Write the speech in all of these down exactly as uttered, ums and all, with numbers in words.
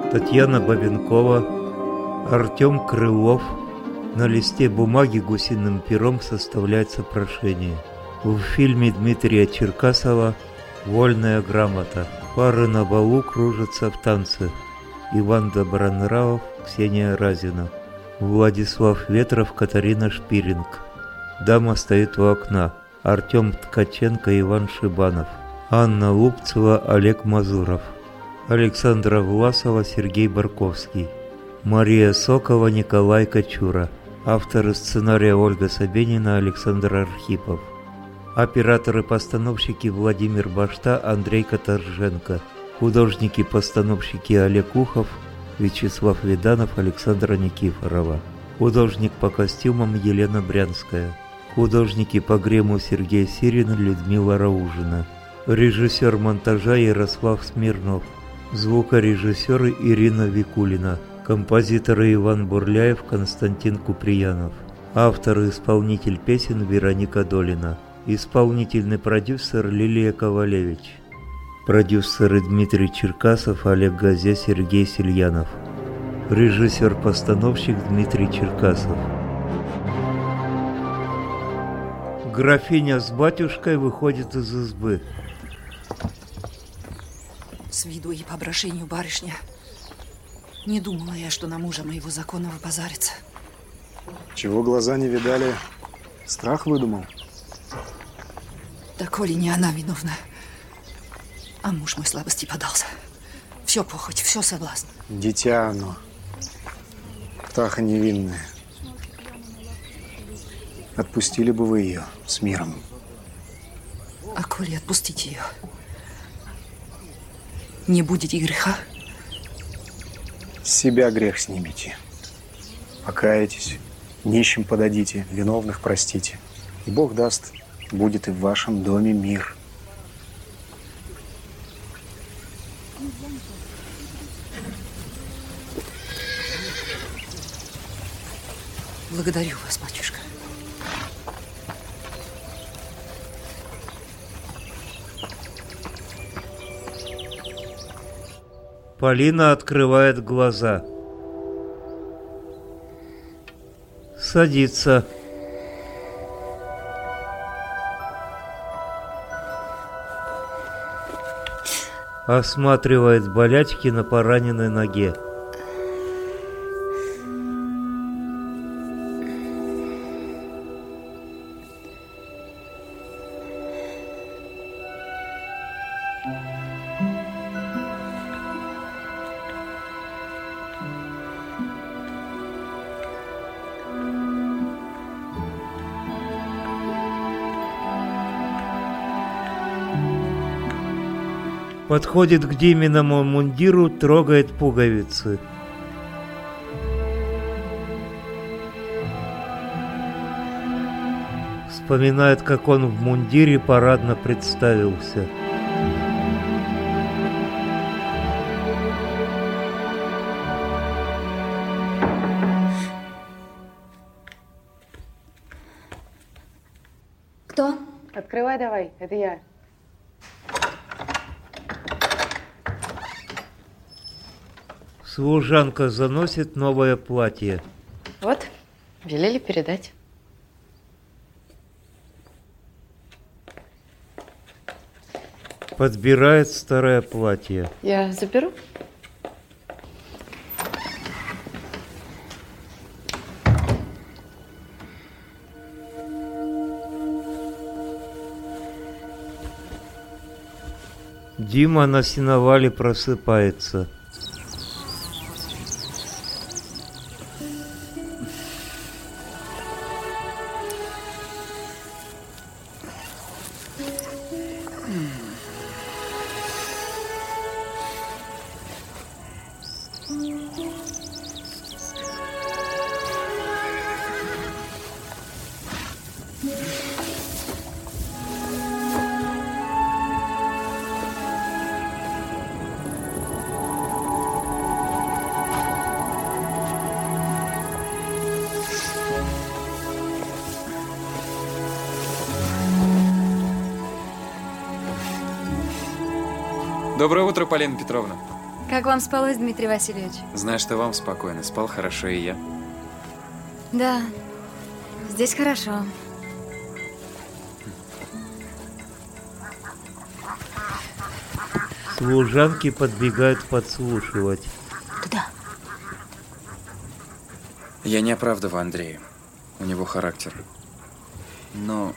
Татьяна Бабенкова, Артем Крылов. На листе бумаги гусиным пером составляется прошение. В фильме Дмитрия Черкасова «Вольная грамота». Пары на балу кружатся в танце. Иван Добронравов, Ксения Разина. Владислав Ветров, Катарина Шпиринг. Дама стоит у окна. Артем Ткаченко, Иван Шибанов. Анна Лупцева, Олег Мазуров. Александра Власова, Сергей Барковский. Мария Сокова, Николай Кочура. Авторы сценария Ольга Собенина, Александр Архипов. Операторы-постановщики Владимир Башта, Андрей Каторженко. Художники-постановщики Олег Ухов, Вячеслав Виданов, Александра Никифорова. Художник по костюмам Елена Брянская. Художники по гриму Сергей Сирин, Людмила Раужина. Режиссер монтажа Ярослав Смирнов. Звукорежиссеры Ирина Викулина. Композиторы Иван Бурляев, Константин Куприянов. Автор и исполнитель песен Вероника Долина. Исполнительный продюсер Лилия Ковалевич. Продюсеры Дмитрий Черкасов, Олег Газе, Сергей Сельянов. Режиссер-постановщик Дмитрий Черкасов. Графиня с батюшкой выходит из избы. С виду и по обращению барышня. Не думала я, что на мужа моего законного позарится. Чего глаза не видали? Страх выдумал? Да коли не она виновна, а муж мой слабости подался. Все похоть, все соблазн. Дитя оно. Птаха невинная. Отпустили бы вы ее с миром. А коли отпустить ее, не будет и греха? С себя грех снимите. Покаетесь, нищим подадите, виновных простите. И Бог даст, будет и в вашем доме мир. Благодарю вас, батюшка. Полина открывает глаза. Садится. Осматривает болячки на пораненной ноге. Подходит к Диминому мундиру, трогает пуговицы. Вспоминает, как он в мундире парадно представился. Кто? Открывай давай, это я. Служанка заносит новое платье. Вот, велели передать. Подбирает старое платье. Я заберу? Дима на сеновале просыпается. Доброе утро, Полина Петровна. Как вам спалось, Дмитрий Васильевич? Знаю, что вам спокойно. Спал хорошо и я. Да, здесь хорошо. Служанки подбегают подслушивать. Туда. Я не оправдываю Андрея. У него характер. Но...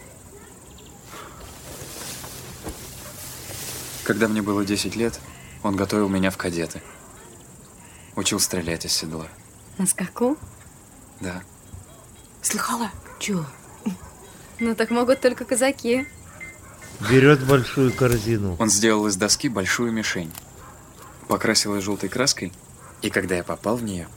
Когда мне было десять лет, он готовил меня в кадеты. Учил стрелять из седла. На скаку? Да. Слыхала? Чего? Ну так могут только казаки. Берет большую корзину. Он сделал из доски большую мишень. Покрасил ее желтой краской, и когда я попал в нее...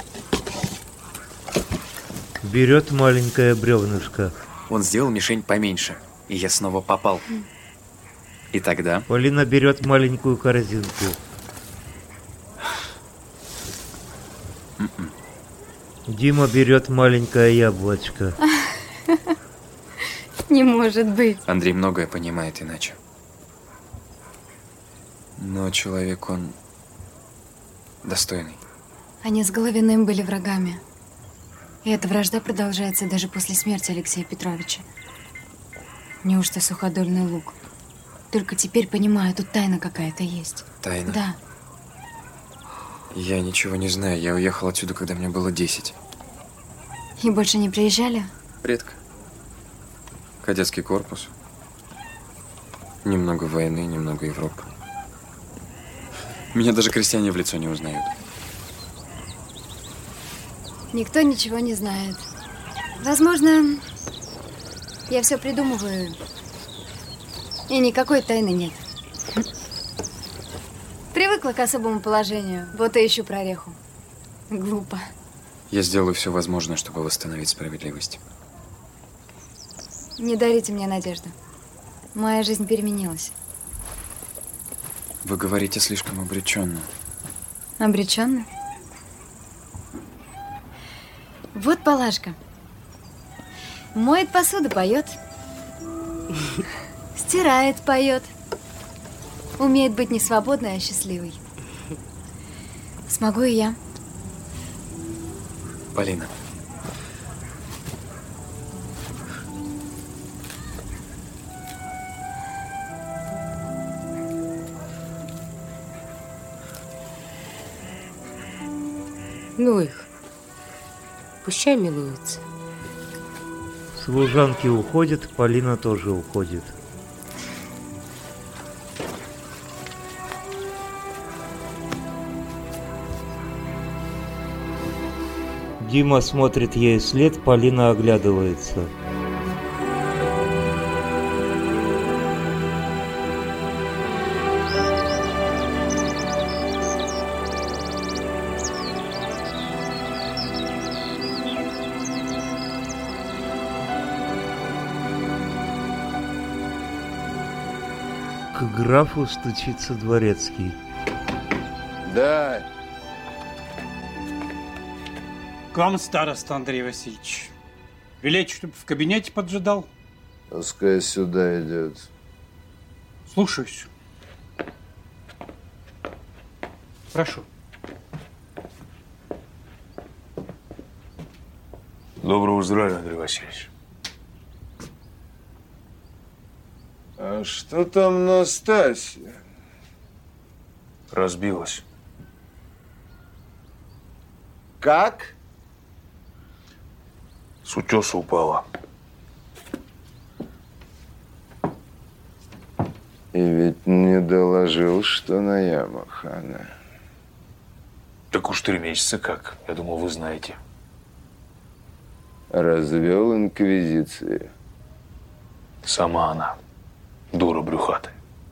Берет маленькое бревнышко. Он сделал мишень поменьше, и я снова попал. И тогда... Полина берет маленькую корзинку. Mm-mm. Дима берет маленькое яблочко. Не может быть. Андрей многое понимает иначе. Но человек он достойный. Они с Головиным были врагами. И эта вражда продолжается даже после смерти Алексея Петровича. Неужто суходольный лук? Только теперь понимаю, тут тайна какая-то есть. Тайна? Да. Я ничего не знаю. Я уехал отсюда, когда мне было десять. И больше не приезжали? Редко. Кадетский корпус. Немного войны, немного Европы. Меня даже крестьяне в лицо не узнают. Никто ничего не знает. Возможно, я все придумываю. И никакой тайны нет. Привыкла к особому положению. Вот и ищу прореху. Глупо. Я сделаю все возможное, чтобы восстановить справедливость. Не дарите мне надежду. Моя жизнь переменилась. Вы говорите слишком обреченно. Обреченно? Вот Палашка. Моет посуду, поет. Стирает, поет. Умеет быть не свободной, а счастливой. Смогу и я. Полина. Ну их. Пущай милуются. Служанки уходят, Полина тоже уходит. Дима смотрит ей вслед, Полина оглядывается. К графу стучится дворецкий. Да. К вам, староста Андрей Васильевич. Велеть, чтобы в кабинете поджидал? Пускай сюда идет. Слушаюсь. Прошу. Доброго здравия, Андрей Васильевич. А что там Настасья? Разбилась. Как? С утеса упала. И ведь не доложил, что на ямах она. Так уж три месяца как. Я думал, вы знаете. Развел инквизицию. Сама она. Дура брюхатая.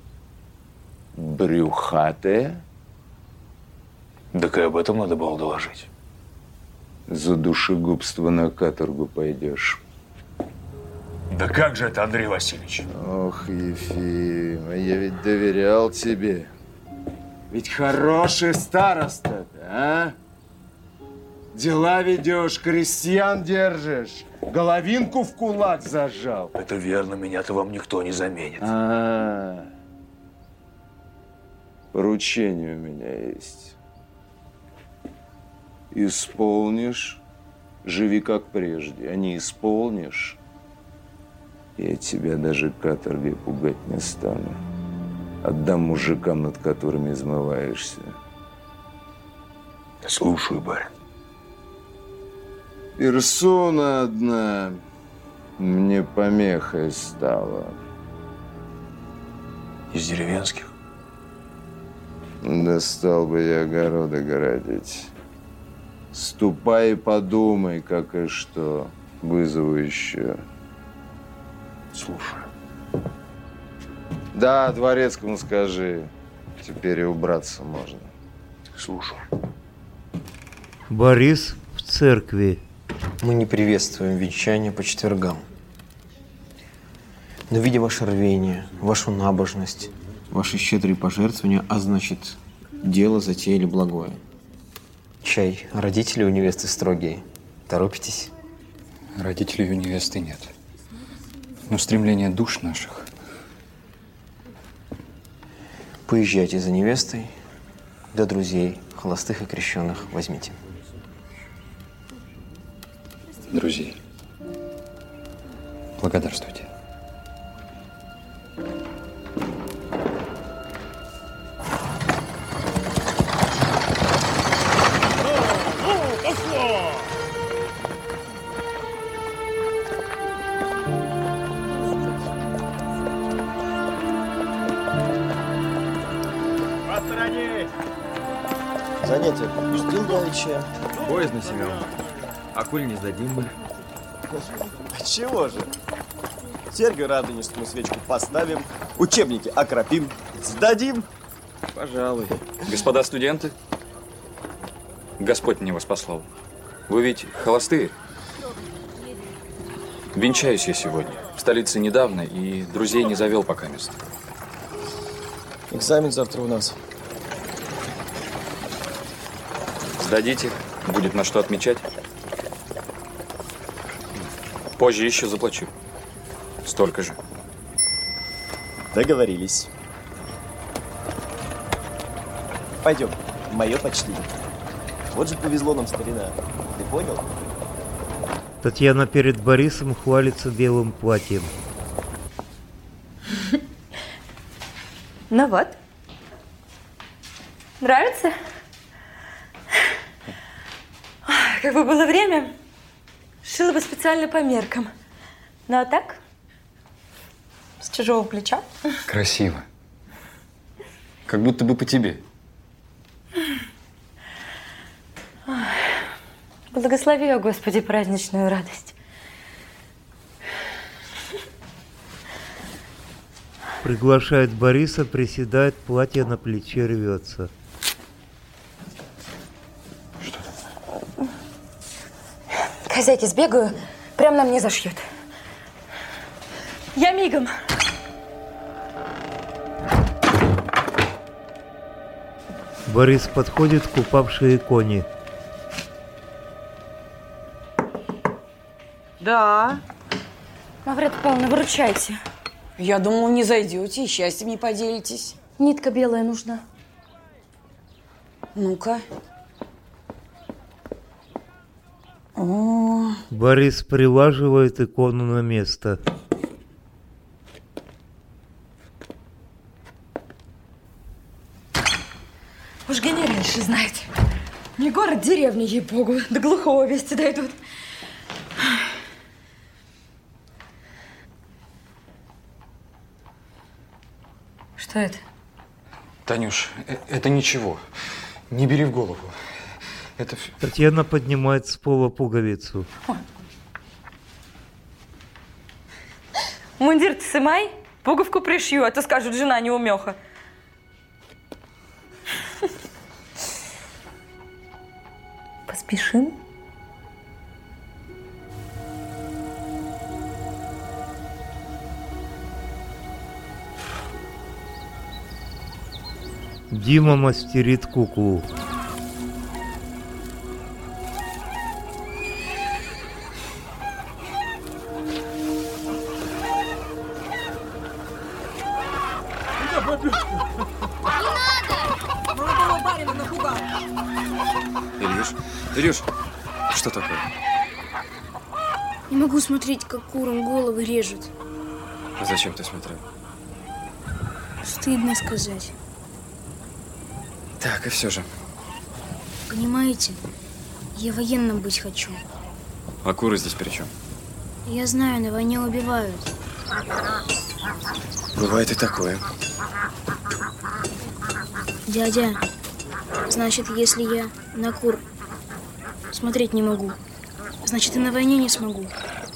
Брюхатая? Так и об этом надо было доложить. За душегубство на каторгу пойдешь. Да как же это, Андрей Васильевич? Ох, Ефим, я ведь доверял тебе. Ведь хороший староста, а? Дела ведешь, крестьян держишь, головинку в кулак зажал. Это верно, меня-то вам никто не заменит. А-а-а. Поручение у меня есть. Исполнишь, живи как прежде. А не исполнишь, я тебя даже каторгой пугать не стану. Отдам мужикам, над которыми измываешься. Слушаю, барин. Персона одна мне помехой стала. Из деревенских? Да стал бы я огороды городить. Ступай и подумай, как и что. Вызову еще. Слушаю. Да, дворецкому скажи. Теперь и убраться можно. Слушаю. Борис в церкви. Мы не приветствуем венчание по четвергам. Но, видя ваше рвение, вашу набожность, ваши щедрые пожертвования, а значит, дело затеяли благое. Чай, родители у невесты строгие. Торопитесь? Родителей у невесты нет. Но стремление душ наших. Поезжайте за невестой, да друзей, холостых и крещенных возьмите. Друзей. Благодарствуйте. Занятия пропустил давеча. Боязно, Семен. А коль не сдадим мы? Чего же? Серго Радонежскую мы свечку поставим, учебники окропим, сдадим. Пожалуй. Господа студенты, Господь мне вас послал. Вы ведь холостые? Венчаюсь я сегодня. В столице недавно и друзей не завел пока мест. Экзамен завтра у нас. Сдадите, будет на что отмечать. Позже еще заплачу. Столько же. Договорились. Пойдем, мое почтение. Вот же повезло нам, старина. Ты понял? Татьяна перед Борисом хвалится белым платьем. Ну вот. Нравится? Ой, как бы было время, шила бы специально по меркам. Ну а так, с чужого плеча. Красиво. Как будто бы по тебе. Ой, благослови, о Господи, праздничную радость. Приглашает Бориса, приседает, платье на плече рвется. К хозяйке сбегаю, прям на мне зашьет. Я мигом. Борис подходит к упавшей иконе. Да. Маврета Павловна, выручайте. Я думала, не зайдете и счастьем не поделитесь. Нитка белая нужна. Ну-ка. О. Борис прилаживает икону на место. Уж генеральши знает. Не город, деревня, ей-богу. До глухого вести дойдут. Что это? Танюш, это ничего. Не бери в голову. Это... Татьяна поднимает с пола пуговицу. Мундир ты сымай, пуговку пришью, а то скажут, жена неумеха. Поспешим? Дима мастерит куклу. Не надо! напугал. Илюш, Илюш, что такое? Не могу смотреть, как курам головы режут. А зачем ты смотрел? Стыдно сказать. Так, и все же. Понимаете, я военным быть хочу. А куры здесь при чем? Я знаю, на войне убивают. Бывает и такое. Дядя, значит, если я на кур смотреть не могу, значит, и на войне не смогу.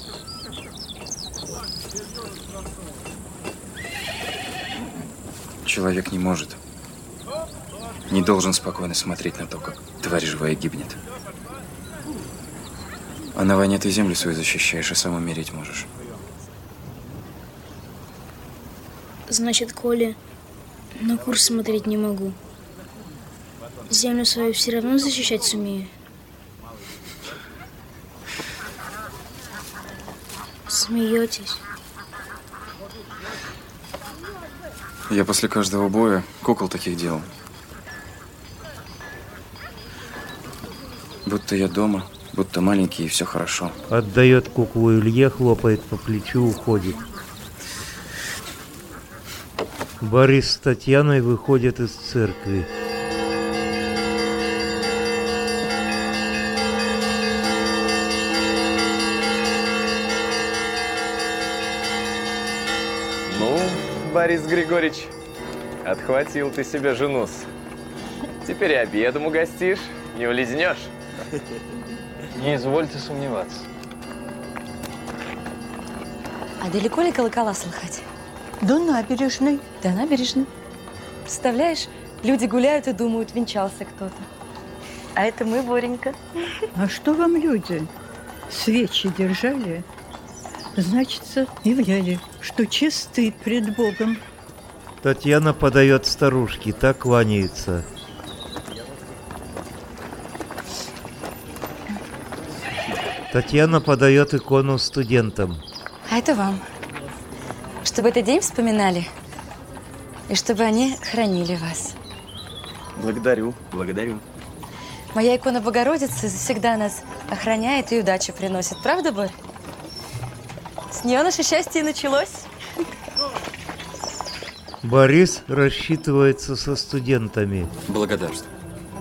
Человек не может, не должен спокойно смотреть на то, как тварь живая гибнет. А на войне ты землю свою защищаешь, а сам умереть можешь. Значит, коли на кур смотреть не могу, землю свою все равно защищать сумею. Смеетесь? Я после каждого боя кукол таких делал. Будто я дома, будто маленький, и все хорошо. Отдает куклу Илье, хлопает по плечу, уходит. Борис с Татьяной выходят из церкви. Ну, Борис Григорьевич, отхватил ты себе жену-с. Теперь и обедом угостишь, не улизнешь. Не извольте сомневаться. А далеко ли колокола слыхать? До набережной. До набережной. Представляешь, люди гуляют и думают, венчался кто-то. А это мы, Боренька. А что вам люди? Свечи держали? Значится, являли, что чисты пред Богом. Татьяна подает старушке, та кланяется. Татьяна подает икону студентам. А это вам. Чтобы этот день вспоминали, и чтобы они хранили вас. Благодарю, благодарю. Моя икона Богородицы всегда нас охраняет и удачу приносит. Правда, Борь? С нее наше счастье и началось. Борис рассчитывается со студентами. Благодарствую.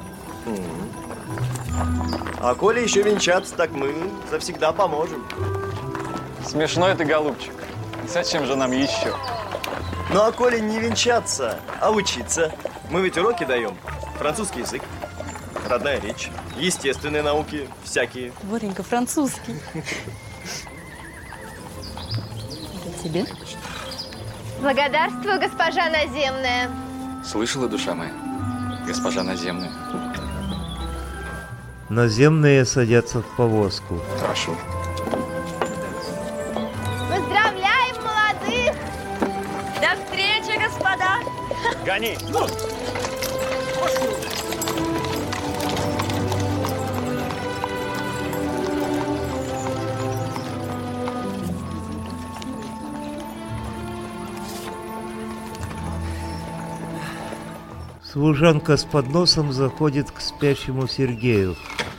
А коли еще венчаться, так мы завсегда поможем. Смешной ты, голубчик. Зачем же нам еще? Ну а коли не венчаться, а учиться, мы ведь уроки даем. Французский язык, родная речь, естественные науки, всякие. Боренька, французский. Это тебе? Благодарствую, госпожа наземная. Слышала, душа моя? Госпожа наземная. Наземные садятся в повозку. Прошу. Поздравляем молодых! До встречи, господа! Гони! Служанка с подносом заходит к спящему Сергею.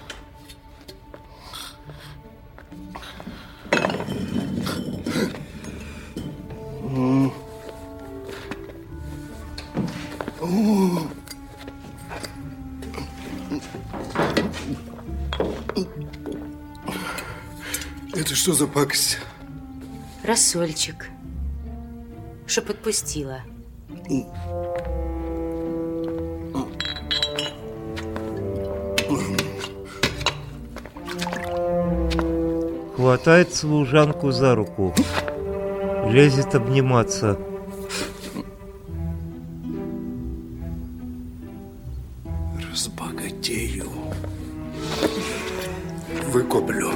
Это что за пакость? Рассольчик. Чтоб отпустила. Хватает служанку за руку. Лезет обниматься. Разбогатею. Выкуплю.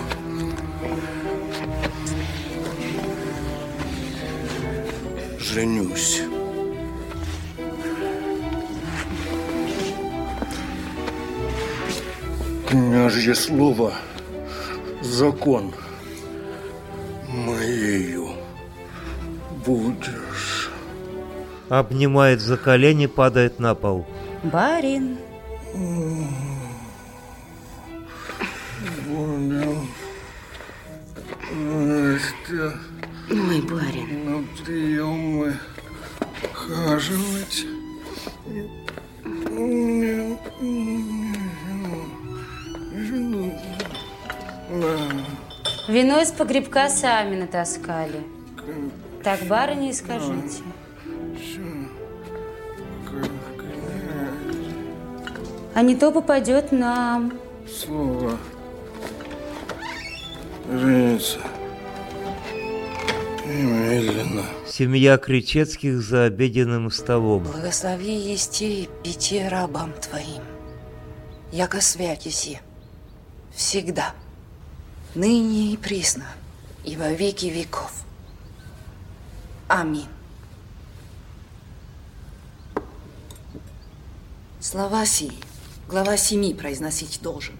Женюсь. Княжье слово — закон. Моею будешь. Обнимает за колени, падает на пол. Барин, Будем Настя Ой, барин. на приемы хаживать. Вино из погребка сами натаскали. Так, барыне, и скажите. А не то попадет нам. Слово. Женится. И медленно. Семья Кричецких за обеденным столом. Благослови ести и пите рабам твоим, яко святиси, всегда, ныне и присно, и во веки веков. Аминь. Слова сии глава семи произносить должен.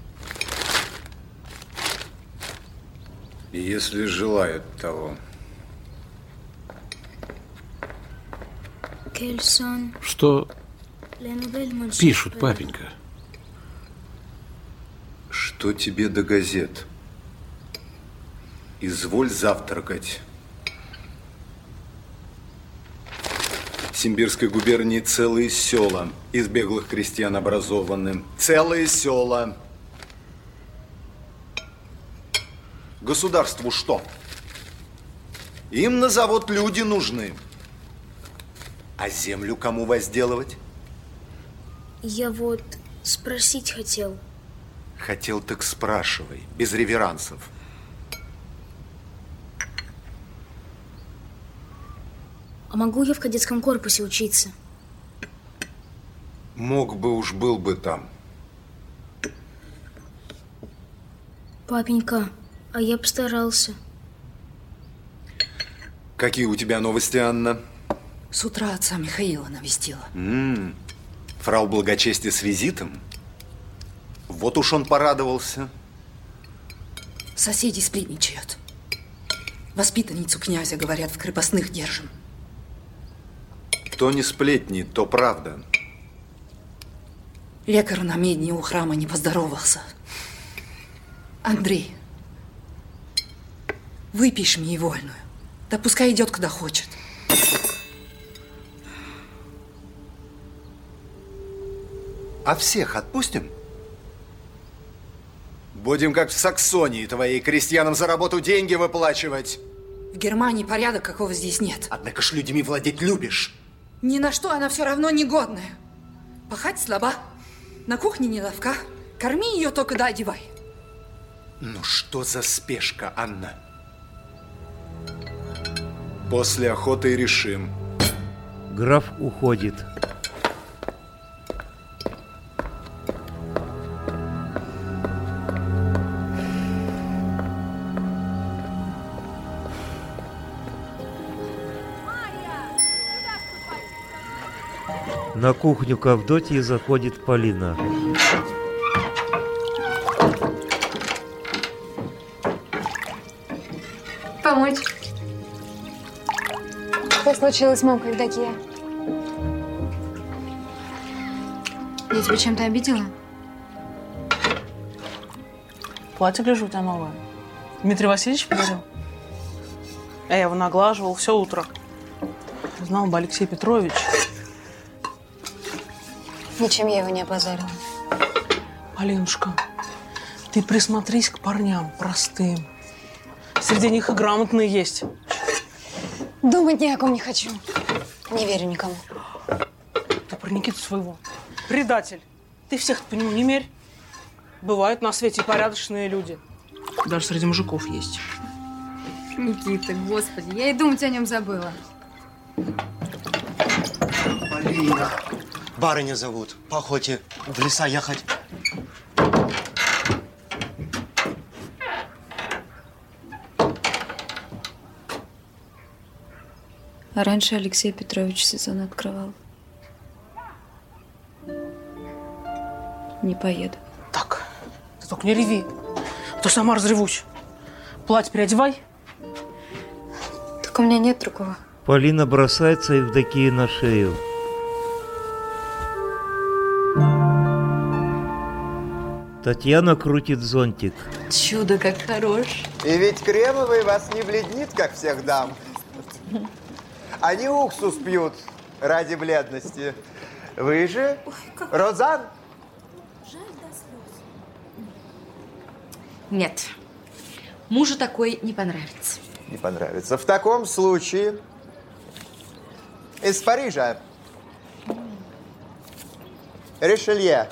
Если желают того. Что пишут, папенька? Что тебе до газет? Изволь завтракать. В Симбирской губернии целые села из беглых крестьян образованы. Целые села. Государству что? Им на завод люди нужны. А землю кому возделывать? Я вот спросить хотел. Хотел, так спрашивай, без реверансов. А могу я в кадетском корпусе учиться? Мог бы уж, был бы там. Папенька, а я постарался. Какие у тебя новости, Анна? С утра отца Михаила навестила. М-м, фрау благочестие с визитом? Вот уж он порадовался. Соседи сплетничают. Воспитанницу князя, говорят, в крепостных держим. То не сплетни, то правда. Лекарь на медне у храма не поздоровался. Андрей, выпиши мне вольную. Да пускай идет, куда хочет. А всех отпустим? Будем, как в Саксонии твоей, крестьянам за работу деньги выплачивать. В Германии порядок, какого здесь нет. Однако ж людьми владеть любишь. Ни на что она все равно негодная. Пахать слаба, на кухне неловка. Корми ее, только да одевай. Ну что за спешка, Анна? После охоты и решим. Граф уходит. На кухню к Авдотье заходит Полина. Помочь? Что случилось, мамка Евдокия? Я тебя чем-то обидела? Платье, гляжу, у тебя новое. Дмитрий Васильевич подарил. Я его наглаживал все утро. Знал бы Алексей Петрович. Ничем я его не опозорила. Алинушка, ты присмотрись к парням простым. Среди них и грамотные есть. Думать ни о ком не хочу. Не верю никому. Ты про Никиту своего. Предатель. Ты всех по нему не мерь. Бывают на свете порядочные люди. Даже среди мужиков есть. Никита, господи, я и думать о нем забыла. Полина. Барыня зовут. По охоте в леса ехать. А раньше Алексей Петрович сезон открывал. Не поеду. Так, ты только не реви, а то сама разревусь. Платье переодевай. Так у меня нет другого. Полина бросается Евдокии на шею. Татьяна крутит зонтик. Чудо, как хорош. И ведь кремовый вас не бледнит, как всех дам. Они уксус пьют ради бледности. Вы же, Розан? Нет, мужу такой не понравится. Не понравится. В таком случае из Парижа. Ришелье.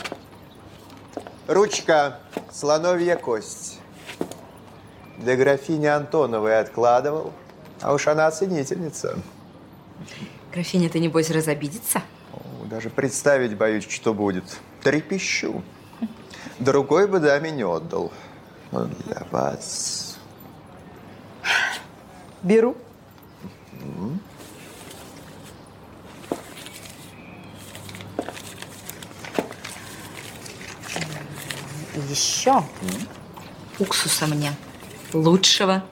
Ручка, слоновья кость. Для графини Антоновой откладывал, а уж она ценительница. Графиня, ты, небось, разобидится? О, даже представить боюсь, что будет. Трепещу. Другой бы даме не отдал. Но для вас... Беру. М-м. Еще mm. уксуса мне лучшего.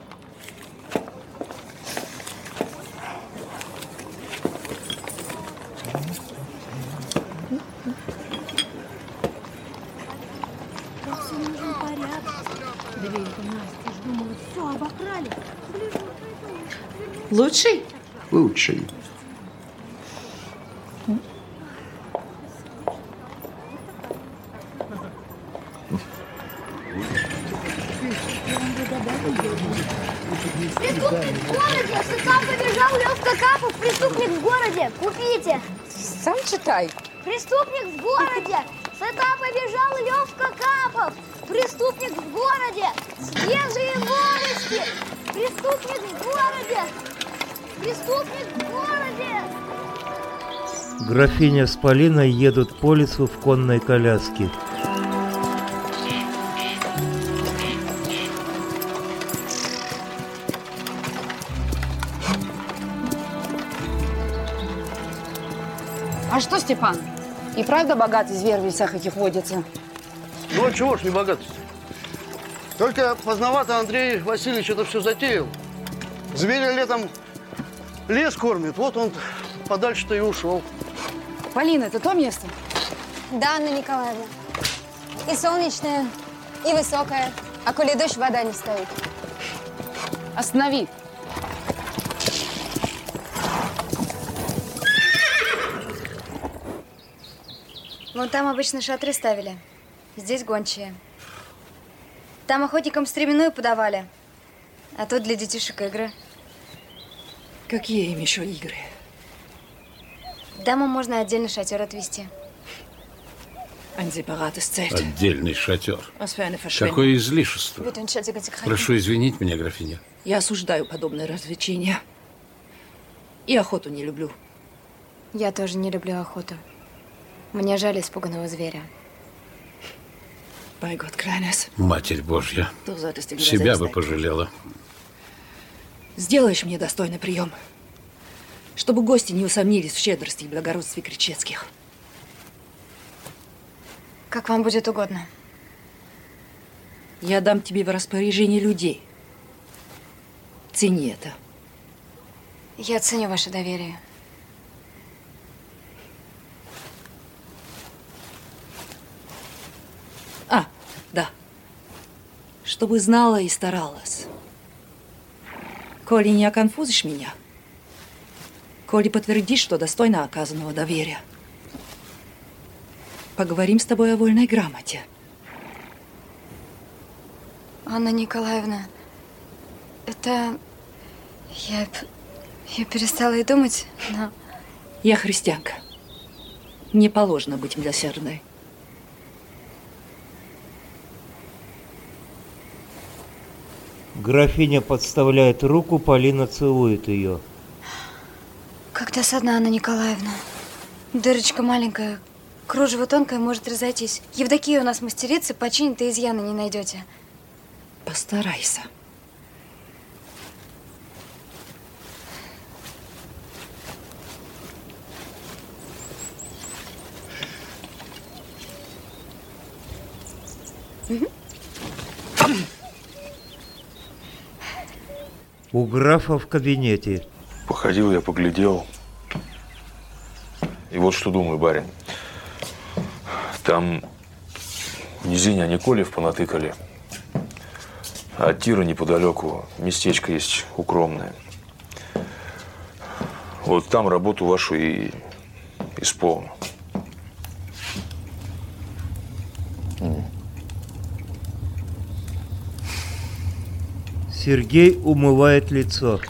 Лучший? Лучший. Преступник в городе! Сыка побежал, Левка Капов! Преступник в городе! Купите! Сам читай. Преступник в городе! Сыка побежал, Левка Капов! Преступник в городе! Свежие новости! Преступник в городе! Преступник в городе! Графиня с Полиной едут по лесу в конной коляске. А что, Степан? И правда богатый зверь в лесах этих водится? Ну, а чего ж не богатый? Только поздновато Андрей Васильевич это все затеял. Зверя летом лес кормит, вот он подальше-то и ушел. Полина, это то место? Да, Анна Николаевна. И солнечная, и высокая. А коли дождь, вода не стоит. Останови. Вон там обычно шатры ставили. Здесь гончие. Там охотникам стременную подавали. А тут для детишек игры. Какие им еще игры? Дамам можно отдельно шатер отвезти. Отдельный шатер. Какое Какое излишество. Вот он шатик этих Прошу извинить меня, графиня. Я осуждаю подобные развлечения. И охоту не люблю. Я тоже не люблю охоту. Мне жаль испуганного зверя. Матерь Божья. Себя бы пожалела. Сделаешь мне достойный прием, чтобы гости не усомнились в щедрости и благородстве Кричевских. Как вам будет угодно. Я дам тебе в распоряжение людей. Цени это. Я ценю ваше доверие. А, да. Чтобы знала и старалась. Коли не оконфузишь меня, коли подтвердишь, что достойна оказанного доверия, поговорим с тобой о вольной грамоте. Анна Николаевна, это... Я... Я перестала и думать, но... Я христианка. Мне положено быть милосердной. Графиня подставляет руку, Полина целует ее. Как досадно, Анна Николаевна. Дырочка маленькая, кружево тонкое, может разойтись. Евдокия у нас мастерица, починит и изъяна не найдете. Постарайся. У графа в кабинете. Походил я, поглядел. И вот что думаю, барин. Там В низине они колев понатыкали. А от тира неподалеку местечко есть укромное. Вот там работу вашу и исполню. Сергей умывает лицо.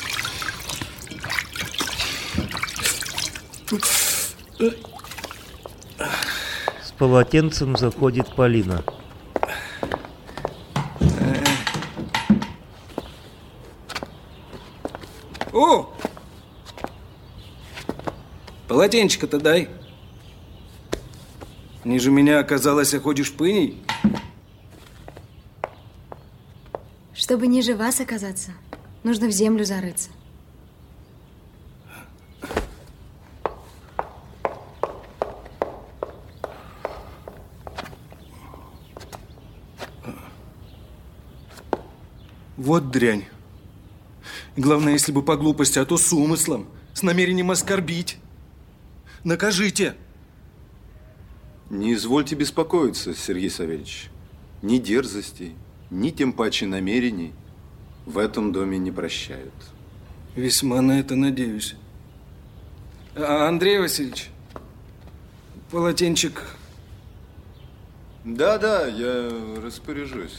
С полотенцем заходит Полина. О! Полотенчика-то дай. Ниже меня оказалось, а ходишь пыней. Чтобы ниже вас оказаться, нужно в землю зарыться. Вот дрянь. Главное, если бы по глупости, а то с умыслом, с намерением оскорбить. Накажите. Не извольте беспокоиться, Сергей Савельевич. Ни дерзостей, ни тем паче намерений в этом доме не прощают. Весьма на это надеюсь. А, Андрей Васильевич, полотенчик. Да-да, я распоряжусь.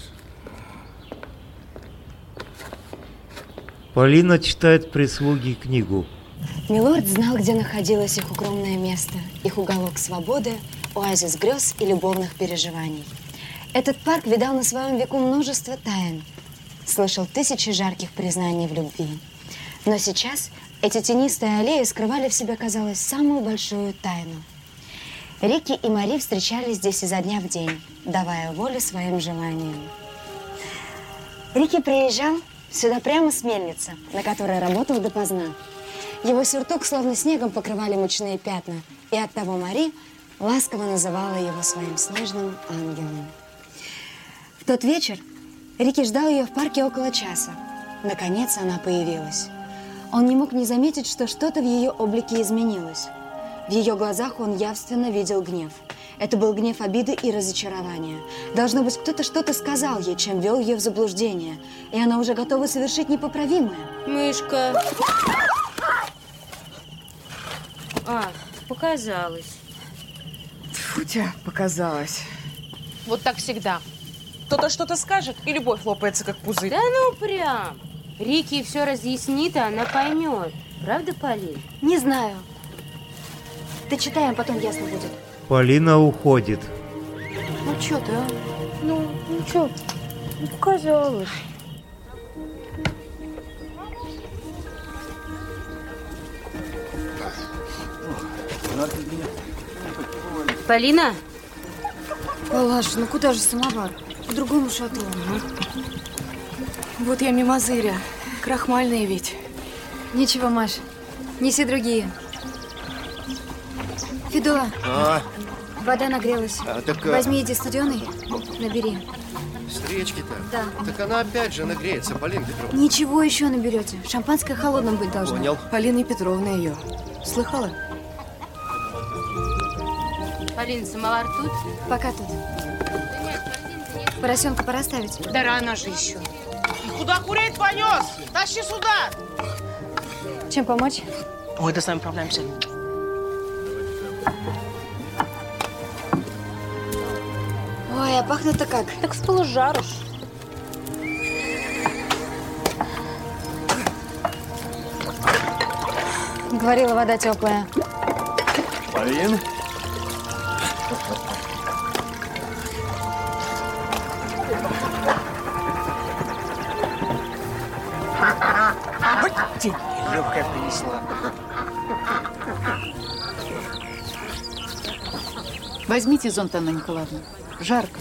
Полина читает прислуги книгу. Милорд знал, где находилось их укромное место, их уголок свободы, оазис грез и любовных переживаний. Этот парк видал на своем веку множество тайн, слышал тысячи жарких признаний в любви. Но сейчас эти тенистые аллеи скрывали в себе, казалось, самую большую тайну. Рики и Мари встречались здесь изо дня в день, давая волю своим желаниям. Рики приезжал сюда прямо с мельницы, на которой работал допоздна. Его сюртук словно снегом покрывали мучные пятна, и оттого Мари ласково называла его своим снежным ангелом. В тот вечер Рики ждал ее в парке около часа. Наконец она появилась. Он не мог не заметить, что что-то в ее облике изменилось. В ее глазах он явственно видел гнев. Это был гнев обиды и разочарования. Должно быть, кто-то что-то сказал ей, чем ввел ее в заблуждение, и она уже готова совершить непоправимое. Мышка. А, показалось. Тьфу тебя, показалось. Вот так всегда. Кто-то что-то скажет, и любовь лопается, как пузырь. Да ну прям. Рики все разъяснит, а она поймет. Правда, Полин? Не знаю. Дочитаем, а потом ясно будет. Полина уходит. Ну что ты, а? Ну, ну что? Ну, показалось. Полина? Палаша, ну куда же самовар? К другому шатру. Вот я мимо зыря. Крахмальные ведь. Ничего, Маш, неси другие. Федула, А, вода нагрелась. А, так, а- Возьми, иди студеный, набери. с речки-то? Да. Так она опять же нагреется, Полина Петровна. Ничего еще наберете. Шампанское холодным быть должно. Понял. Полина Петровна ее. Слыхала? Полин, самовар тут? Пока тут. Поросенка пора ставить? Да рано же еще. Куда курить понес? Тащи сюда! Чем помочь? Ой, да сами справляемся. Ой, а пахнет-то как? Так с пылу жаруш. Говорила, вода теплая. Полин? Легкая принесла. Возьмите зонт, Анна Николаевна. Жарко.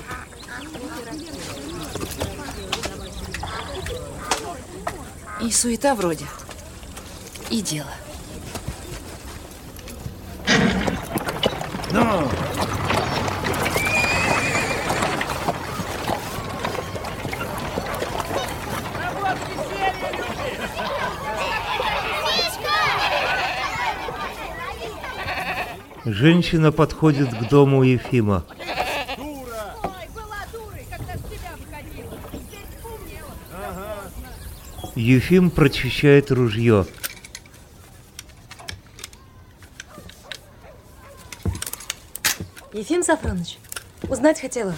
И суета вроде. И дело. Ну. Женщина подходит к дому Ефима. Ефим прочищает ружье. Ефим Сафроныч, узнать хотела.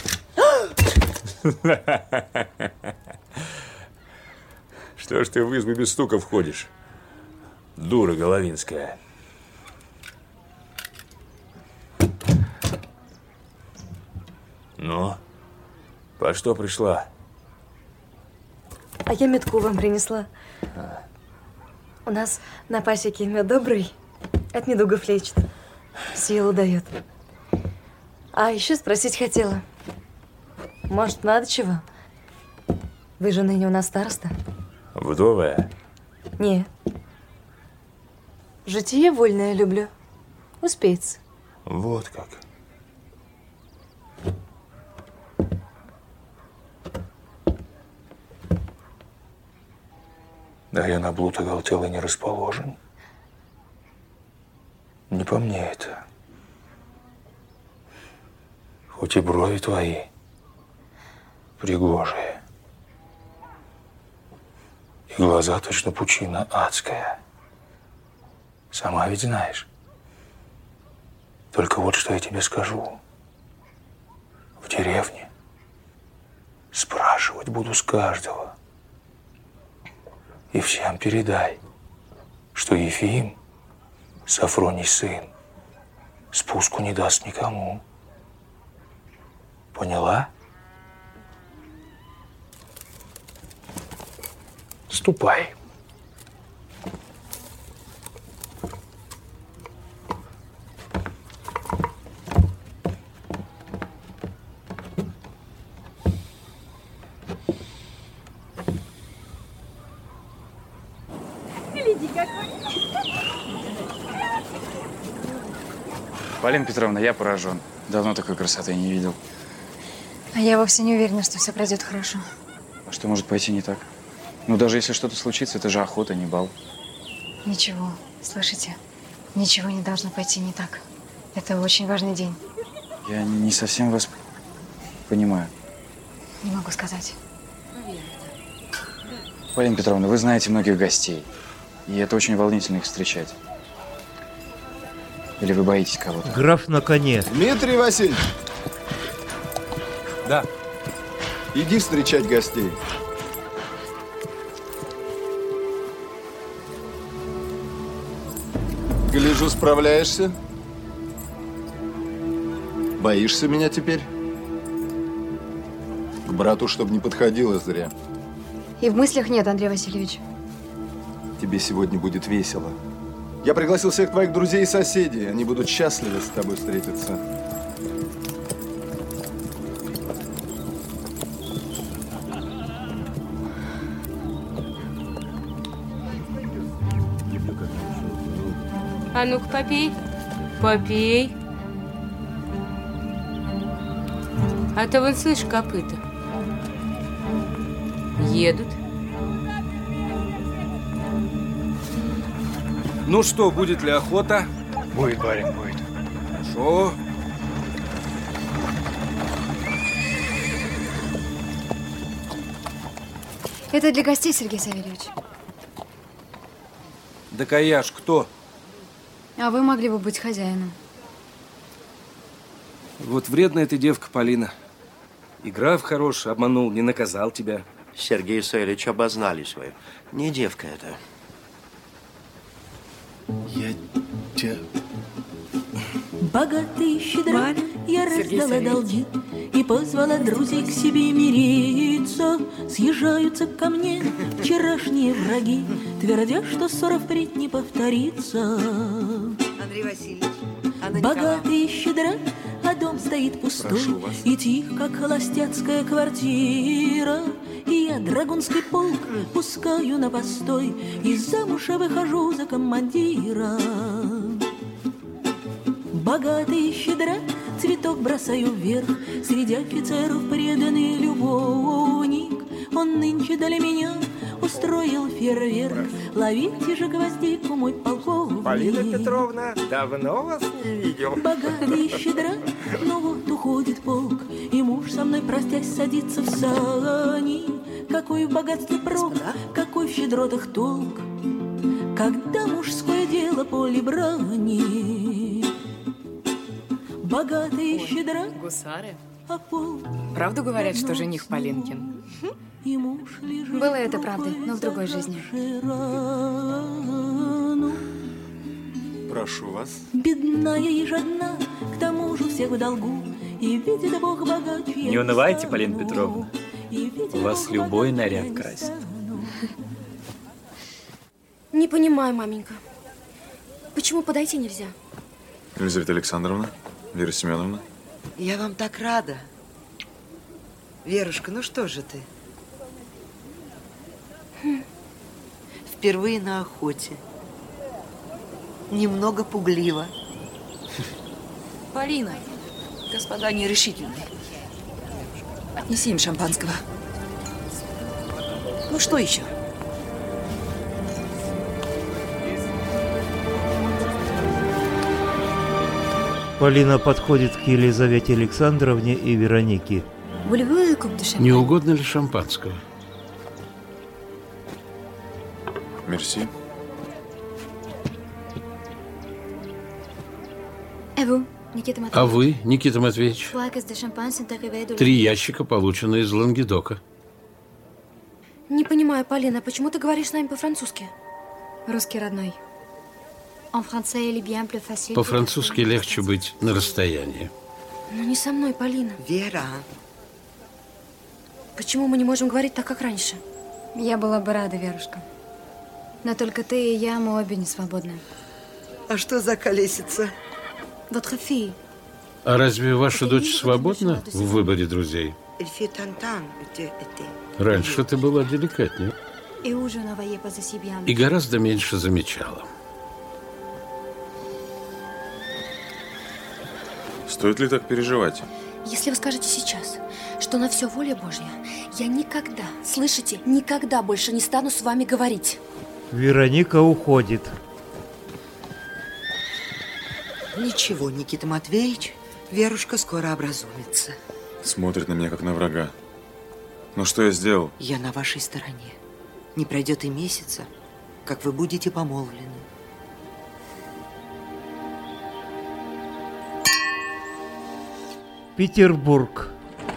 Что ж ты в избу без стука входишь? Дура головинская. Ну, по что пришла? А я медку вам принесла. У нас на пасеке мед добрый, от недугов лечит, силу дает. А еще спросить хотела. Может, надо чего? Вы же ныне у нас староста. Вдовая? Не. Житие вольное люблю. Успеется. Вот как. Да я на блуд оголтелый не расположен. Не по мне это. Хоть и брови твои пригожие, и глаза точно пучина адская. Сама ведь знаешь. Только вот что я тебе скажу. В деревне спрашивать буду с каждого. И всем передай, что Ефим, Сафроний сын, спуску не даст никому. Поняла? Ступай. Гляди, какой. Полина Петровна, я поражен. Давно такой красоты не видел. А я вовсе не уверена, что все пройдет хорошо. А что может пойти не так? Ну, даже если что-то случится, это же охота, не бал. Ничего, слышите? Ничего не должно пойти не так. Это очень важный день. Я не совсем вас понимаю. Не могу сказать. Полина Петровна, вы знаете многих гостей. И это очень волнительно их встречать. Или вы боитесь кого-то? Граф на коне. Дмитрий Васильевич! Да. Иди встречать гостей. Гляжу, справляешься? Боишься меня теперь? К брату, чтобы не подходила зря. И в мыслях нет, Андрей Васильевич. Тебе сегодня будет весело. Я пригласил всех твоих друзей и соседей. Они будут счастливы с тобой встретиться. А ну-ка, попей. Попей. А то вон, слышь, копыта. Едут. Ну что, будет ли охота? Будет, барин, будет. Хорошо. Это для гостей, Сергей Савельевич. Да Каяш, кто? А вы могли бы быть хозяином. Вот вредная ты девка, Полина. И граф хороший, обманул, не наказал тебя. Сергей Савельевич обознали свою. Не девка это. Я тебя... Богатый, щедрый, я раздала долги и позвала друзей к себе мириться. Съезжаются ко мне вчерашние враги, твердя, что ссора впредь не повторится. Андрей Васильевич, Анна Богатый и щедра, а дом стоит пустой и тих, как холостяцкая квартира. И я драгунский полк пускаю на постой, и замуж я выхожу за командира. Богатый и щедра, цветок бросаю вверх, среди офицеров преданный любовник. Он нынче для меня устроил фейерверк. Ловите же гвоздику, мой полковник. Полина Петровна, давно вас не видел. Богатый и щедра, но вот уходит полк, и муж со мной, простясь, садится в сани. какой в богатстве прок, какой в щедротах толк, когда мужское дело поле брани. Богатый и щедра, Гусары. а пол... Правду говорят, что жених Полинкин? Было это правдой, но в другой жизни. Прошу вас. Бедная и жадна, к тому же всех в долгу, и видит Бог богач. Не унывайте, Полина Петровна. У вас любой наряд красит. Не понимаю, маменька. Почему подойти нельзя? Елизавета Александровна, Вера Семеновна. Я вам так рада. Верушка, ну что же ты? Хм. Впервые на охоте. Немного пугливо. Полина, господа нерешительные. Отнеси им шампанского. Ну что еще? Полина подходит к Елизавете Александровне и Веронике. Не угодно ли шампанского? Мерси. А вы, Никита Матвеевич? Три ящика, полученные из Лангедока. Не понимаю, Полина, почему ты говоришь с нами по-французски? Русский родной. По-французски легче быть на расстоянии. Но не со мной, Полина. Вера. Почему мы не можем говорить так, как раньше? Я была бы рада, Верушка. Но только ты и я, мы обе не свободны. А что за колесица? Votre fille. А разве ваша дочь свободна в выборе друзей? Раньше ты была деликатнее и гораздо меньше замечала. Стоит ли так переживать? Если вы скажете сейчас, что на все воля Божья, я никогда, слышите, никогда больше не стану с вами говорить. Вероника уходит. Ничего, Никита Матвеевич, Верушка скоро образумится. Смотрит на меня, как на врага. Но что я сделал? Я на вашей стороне. Не пройдет и месяца, как вы будете помолвлены. Петербург.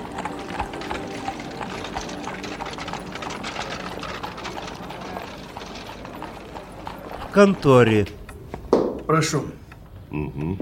В конторе. Прошу. Угу.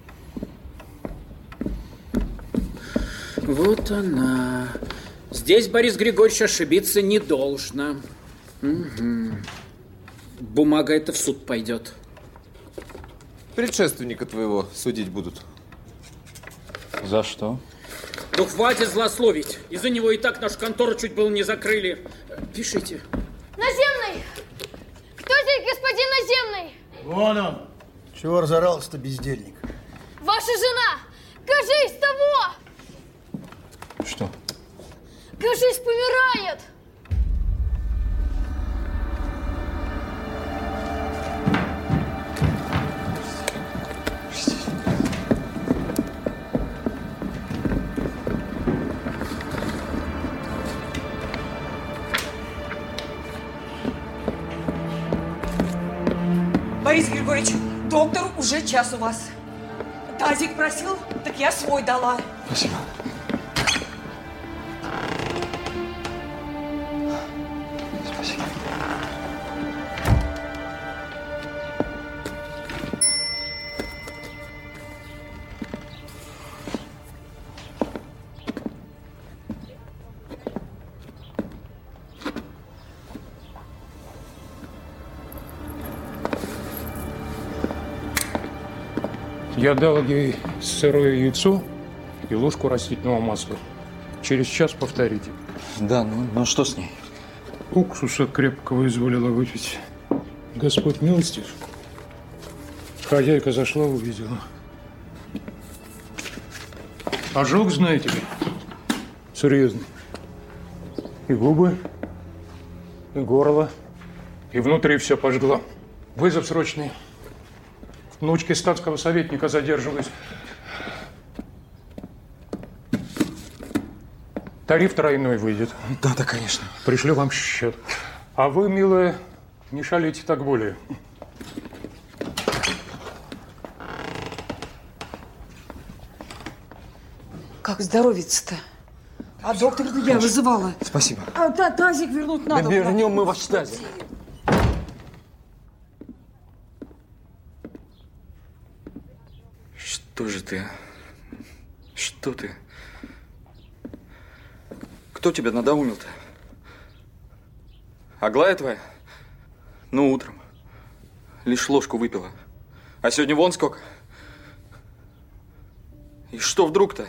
Вот она. Здесь Борис Григорьевич ошибиться не должно. Угу. Бумага эта в суд пойдет. Предшественника твоего судить будут. За что? Ну хватит злословить. Из-за него и так нашу контору чуть было не закрыли. Пишите. Наземный! Кто здесь господин Наземный? Вон он. Чего разорался-то, бездельник? Ваша жена! Кажись, того! Что? Кажись, помирает! Борис Григорьевич, доктор уже час у вас. Тазик просил, так я свой дала. Спасибо. Спасибо. Я дал ей сырое яйцо и ложку растительного масла. Через час повторите. Да, ну, ну что с ней? Уксуса крепкого изволила выпить. Господь милостив. Хозяйка зашла, увидела. Ожог, знаете ли, серьезный. И губы, и горло, и внутри все пожгла. Вызов срочный. Внучки статского советника задерживаюсь. Тариф тройной выйдет. Да, да, конечно. Пришлю вам счет. А вы, милая, не шалите так более. Как здоровится-то? А доктора я вызывала. Спасибо. А та тазик вернуть надо. Да вернем мы ваш тазик. Что же ты? Что ты? Кто тебя надоумил-то? Аглая твоя? Ну, утром. Лишь ложку выпила. А сегодня вон сколько. И что вдруг-то?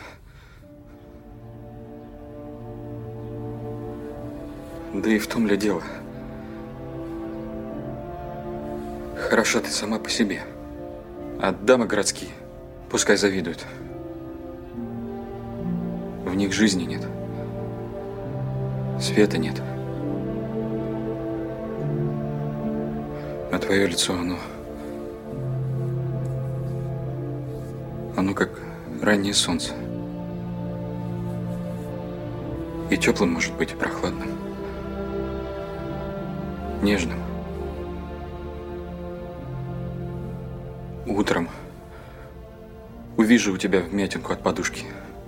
Да и в том ли дело. Хороша ты сама по себе. А дамы городские пускай завидуют. В них жизни нет. Света нет. А твое лицо, оно... Оно как раннее солнце. И теплым может быть, и прохладным. Нежным. Утром увижу у тебя вмятинку от подушки.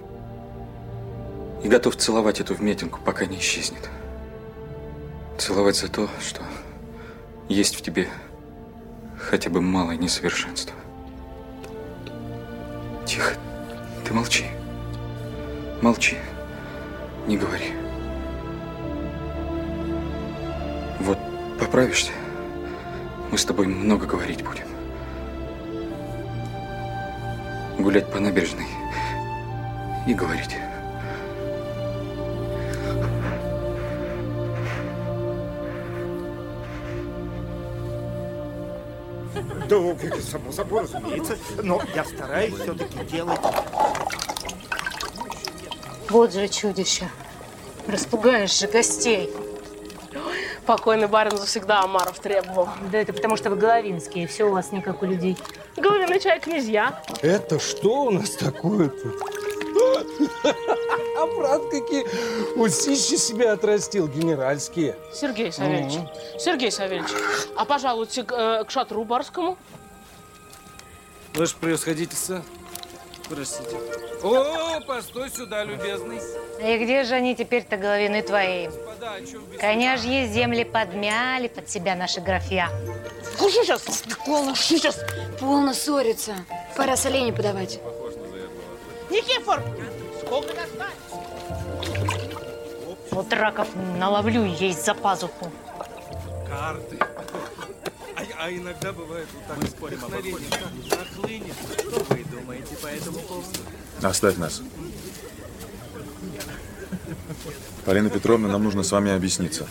И готов целовать эту вмятинку, пока не исчезнет. Целовать за то, что есть в тебе хотя бы малое несовершенство. Тихо, ты молчи. Молчи, не говори. Вот поправишься, мы с тобой много говорить будем. Гулять по набережной и говорить. Да, само собой, разумеется, но я стараюсь все-таки делать... Вот же чудище. Распугаешь же гостей. Покойный барин завсегда омаров требовал. Да это потому, что вы головинские, все у вас не как у людей. Головиный чай князья. Это что у нас такое-то? А брат, какие усищи себе отрастил, генеральские. Сергей Савельевич, mm-hmm. Сергей Савельевич, а пожалуйте к, э, к шатру барскому. Ваше превосходительство, простите. О, постой сюда, любезный. И где же они теперь-то, головины твои? Коняжьи земли подмяли под себя наши графья. Слушай сейчас, полно, сейчас. Полно ссориться. Пора соленья подавать. Никифор, сколько достать? Вот раков наловлю есть за пазуху. Карты. А, а иногда бывает вот так. Мы спорим об охоте. Нахлынет. Что вы думаете по этому поводу? Оставь нас. Полина Петровна, нам нужно с вами объясниться.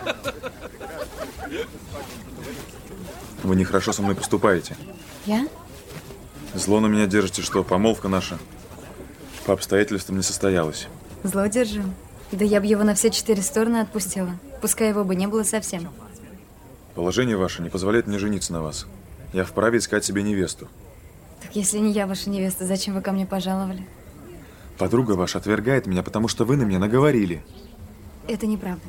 Вы нехорошо со мной поступаете. Я? Зло на меня держите, что помолвка наша по обстоятельствам не состоялась. Зло держу. Да я бы его на все четыре стороны отпустила. Пускай его бы не было совсем. Положение ваше не позволяет мне жениться на вас. Я вправе искать себе невесту. Так если не я ваша невеста, зачем вы ко мне пожаловали? Подруга ваша отвергает меня, потому что вы на меня наговорили. Это неправда.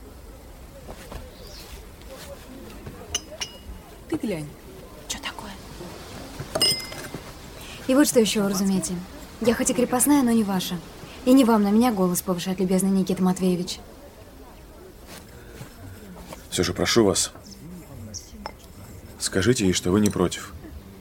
Ты глянь. Что такое? И вот что еще уразумейте. Я хоть и крепостная, но не ваша. И не вам на меня голос повышать, любезный Никита Матвеевич. Все же прошу вас, скажите ей, что вы не против.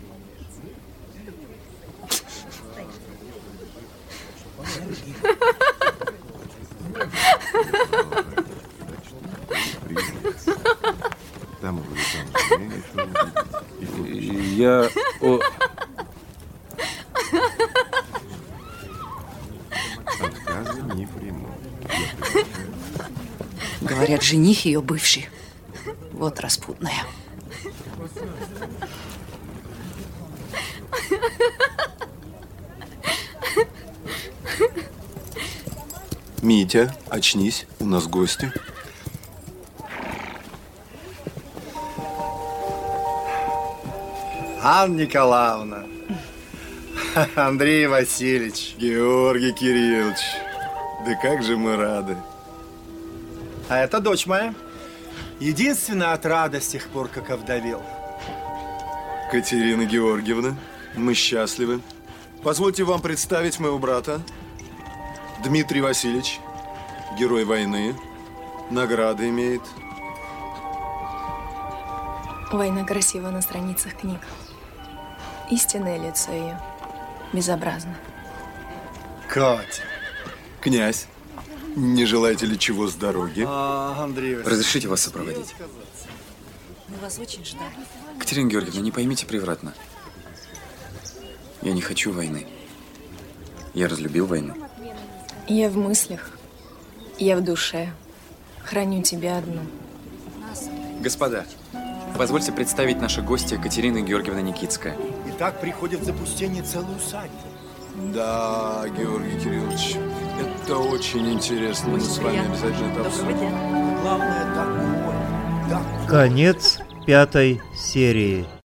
Я... О... Говорят, жених ее бывший. Вот распутная. Митя, очнись, у нас гости. Анна Николаевна, Андрей Васильевич, Георгий Кириллович. Да как же мы рады. А это дочь моя. Единственная отрада с тех пор, как овдовел. Катерина Георгиевна, мы счастливы. Позвольте вам представить моего брата. Дмитрий Васильевич, герой войны, награды имеет. Война красива на страницах книг. Истинное лицо ее безобразно. Катя. Князь, не желаете ли чего с дороги? А, Андрей Васильевич. Разрешите вас сопроводить? Мы вас очень ждали. Катерина Георгиевна, не поймите превратно. Я не хочу войны. Я разлюбил войну. Я в мыслях, я в душе. Храню тебя одну. Господа, позвольте представить наша гостья Катерина Георгиевна Никитская. И так приходит в запустение целую усадьбу. Да, Георгий Кириллович, это очень интересно. Мы с вами обязательно это обсудим. Главное, такое. Конец пятой серии.